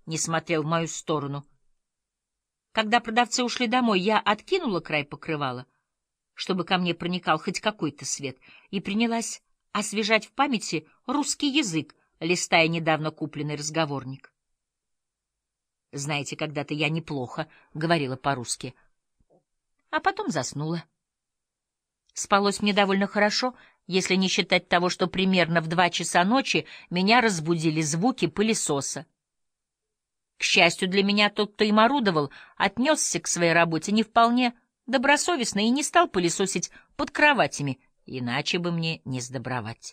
не смотрел в мою сторону. Когда продавцы ушли домой, я откинула край покрывала, чтобы ко мне проникал хоть какой-то свет, и принялась освежать в памяти русский язык, листая недавно купленный разговорник. Знаете, когда-то я неплохо говорила по-русски, а потом заснула. Спалось мне довольно хорошо, если не считать того, что примерно в 2 часа ночи меня разбудили звуки пылесоса. К счастью для меня, тот, кто им орудовал, отнесся к своей работе не вполне добросовестно и не стал пылесосить под кроватями, иначе бы мне не сдобровать.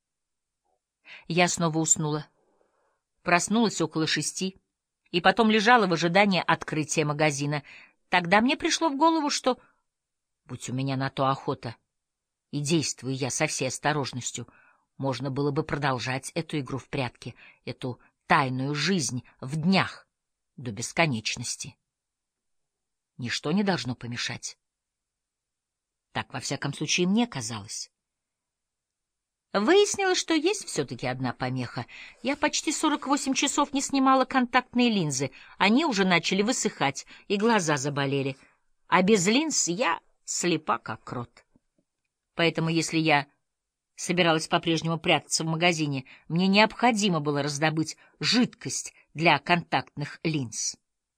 Я снова уснула. Проснулась около 6 и потом лежала в ожидании открытия магазина. Тогда мне пришло в голову, что, будь у меня на то охота, и действуя я со всей осторожностью, можно было бы продолжать эту игру в прятки, эту тайную жизнь в днях до бесконечности. Ничто не должно помешать. Так, во всяком случае, мне казалось. Выяснилось, что есть все-таки одна помеха. Я почти 48 часов не снимала контактные линзы. Они уже начали высыхать, и глаза заболели. А без линз я слепа, как крот. Поэтому, если я собиралась по-прежнему прятаться в магазине, мне необходимо было раздобыть жидкость для контактных линз.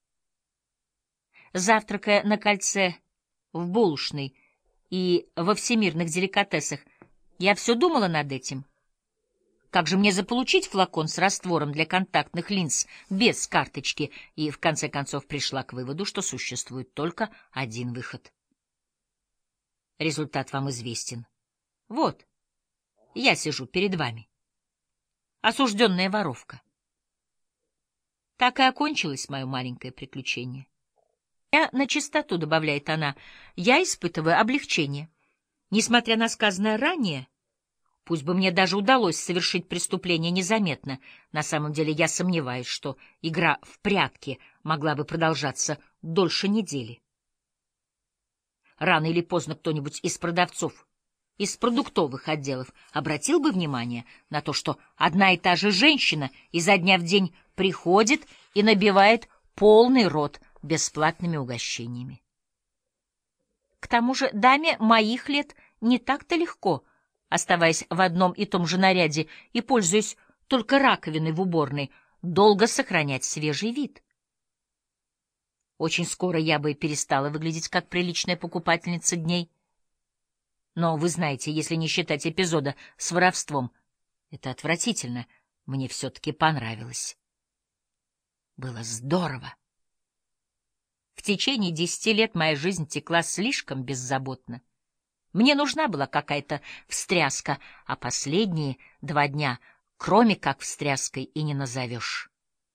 Завтракая на кольце в булочной и во всемирных деликатесах, я все думала над этим. Как же мне заполучить флакон с раствором для контактных линз без карточки? И в конце концов пришла к выводу, что существует только один выход. Результат вам известен. Вот, я сижу перед вами. Осужденная воровка. Так и окончилось мое маленькое приключение. Я начистоту, добавляет она, я испытываю облегчение. Несмотря на сказанное ранее, пусть бы мне даже удалось совершить преступление незаметно, на самом деле я сомневаюсь, что игра в прятки могла бы продолжаться дольше недели. Рано или поздно кто-нибудь из продавцов, из продуктовых отделов обратил бы внимание на то, что одна и та же женщина изо дня в день приходит и набивает полный рот бесплатными угощениями. К тому же даме моих лет не так-то легко, оставаясь в одном и том же наряде и пользуясь только раковиной в уборной, долго сохранять свежий вид. Очень скоро я бы перестала выглядеть как приличная покупательница дней. Но вы знаете, если не считать эпизода с воровством, это отвратительно, мне все-таки понравилось. Было здорово. В течение 10 лет моя жизнь текла слишком беззаботно. Мне нужна была какая-то встряска, а последние 2 дня, кроме как встряской, и не назовешь.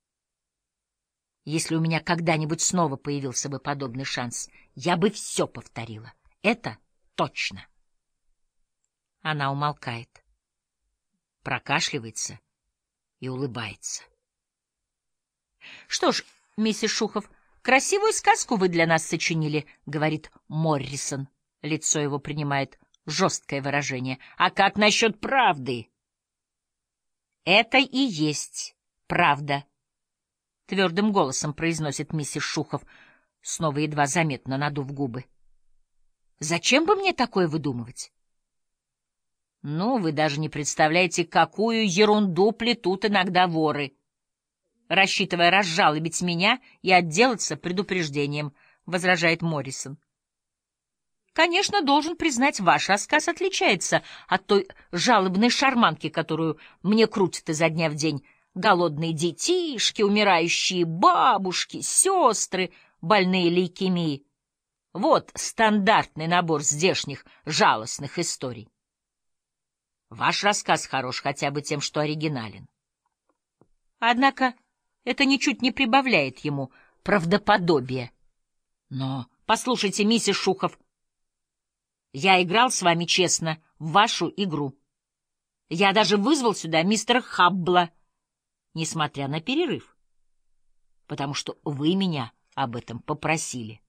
Если у меня когда-нибудь снова появился бы подобный шанс, я бы все повторила. Это точно. Она умолкает, прокашливается и улыбается. Что ж, миссис Шухов, красивую сказку вы для нас сочинили, — говорит Моррисон. Лицо его принимает жесткое выражение. А как насчет правды? Это и есть правда, — твердым голосом произносит миссис Шухов, снова едва заметно надув губы. Зачем бы мне такое выдумывать? Ну, вы даже не представляете, какую ерунду плетут иногда воры, рассчитывая разжалобить меня и отделаться предупреждением, — возражает Моррисон. Конечно, должен признать, ваш рассказ отличается от той жалобной шарманки, которую мне крутят изо дня в день голодные детишки, умирающие бабушки, сестры, больные лейкемией. Вот стандартный набор здешних жалостных историй. Ваш рассказ хорош хотя бы тем, что оригинален. Однако это ничуть не прибавляет ему правдоподобия. Но, послушайте, миссис Шухов, я играл с вами честно в вашу игру. Я даже вызвал сюда мистера Хаббла, несмотря на перерыв, потому что вы меня об этом попросили.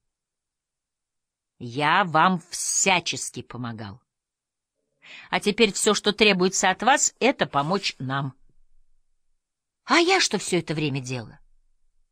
Я вам всячески помогал. А теперь все, что требуется от вас, — это помочь нам. А я что все это время делала?